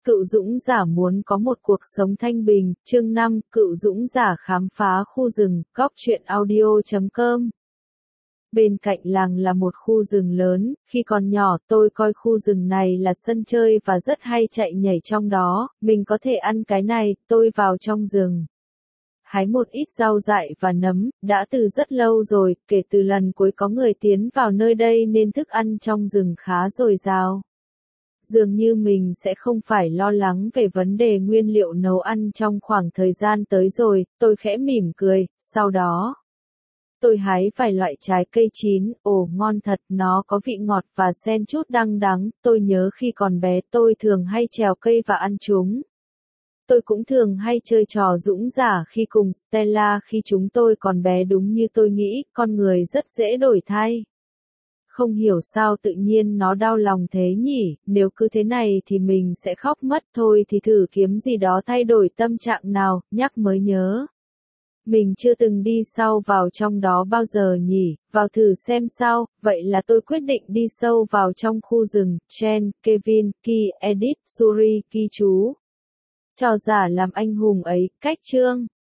Cựu dũng giả muốn có một cuộc sống thanh bình, chương 5, cựu dũng giả khám phá khu rừng, góc truyện audio.com. Bên cạnh làng là một khu rừng lớn, khi còn nhỏ tôi coi khu rừng này là sân chơi và rất hay chạy nhảy trong đó, mình có thể ăn cái này, tôi vào trong rừng. Hái một ít rau dại và nấm, đã từ rất lâu rồi, kể từ lần cuối có người tiến vào nơi đây nên thức ăn trong rừng khá dồi dào. Dường như mình sẽ không phải lo lắng về vấn đề nguyên liệu nấu ăn trong khoảng thời gian tới rồi, tôi khẽ mỉm cười, sau đó tôi hái vài loại trái cây chín, ồ ngon thật, nó có vị ngọt và xen chút đắng đắng, tôi nhớ khi còn bé tôi thường hay trèo cây và ăn chúng. Tôi cũng thường hay chơi trò dũng giả khi cùng Stella khi chúng tôi còn bé, đúng như tôi nghĩ, con người rất dễ đổi thay. Không hiểu sao tự nhiên nó đau lòng thế nhỉ, nếu cứ thế này thì mình sẽ khóc mất, thôi thì thử kiếm gì đó thay đổi tâm trạng nào, nhắc mới nhớ. Mình chưa từng đi sâu vào trong đó bao giờ nhỉ, vào thử xem sao, vậy là tôi quyết định đi sâu vào trong khu rừng. Chen, Kevin, Ki, Edith, Suri, Ki chú. Trò giả làm anh hùng ấy, cách chương.